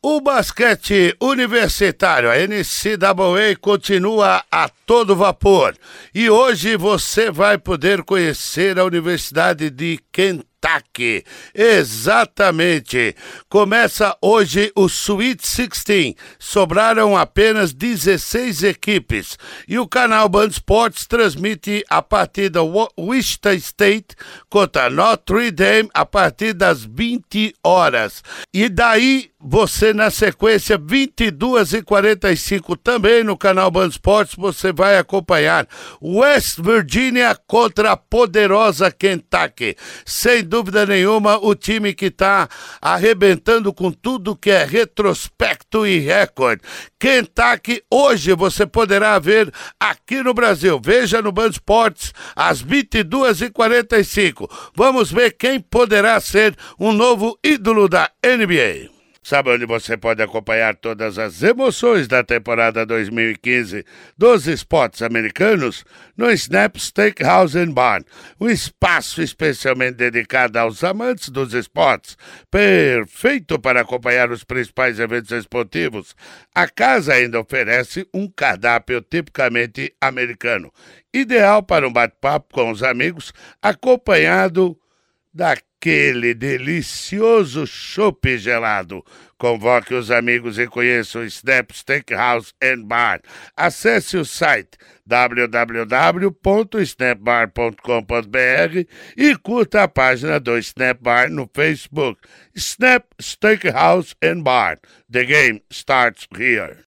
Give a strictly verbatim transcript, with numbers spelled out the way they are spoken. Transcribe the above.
O basquete universitário, a N C A A, continua a todo vapor. E hoje você vai poder conhecer a Universidade de Kentucky. Exatamente. Começa hoje o Sweet dezesseis. Sobraram apenas dezesseis equipes. E o canal Band Sports transmite a partida Wichita State contra Notre Dame a partir das vinte horas. E daí você, na sequência, vinte e duas e quarenta e cinco, também no canal Band Sports, você vai acompanhar West Virginia contra a poderosa Kentucky. Sem dúvida nenhuma, o time que está arrebentando com tudo que é retrospecto e recorde. Kentucky, hoje você poderá ver aqui no Brasil. Veja no Band Sports, às vinte e duas e quarenta e cinco. Vamos ver quem poderá ser um novo ídolo da N B A. Sabe onde você pode acompanhar todas as emoções da temporada dois mil e quinze dos esportes americanos? No Snap Steakhouse and Bar, um espaço especialmente dedicado aos amantes dos esportes, perfeito para acompanhar os principais eventos esportivos. A casa ainda oferece um cardápio tipicamente americano, ideal para um bate-papo com os amigos, acompanhado daquele delicioso chopp gelado. Convoque os amigos e conheça o Snap Steakhouse and Bar. Acesse o site w w w ponto snap bar ponto com ponto b r e curta a página do Snap Bar no Facebook. Snap Steakhouse and Bar. The game starts here.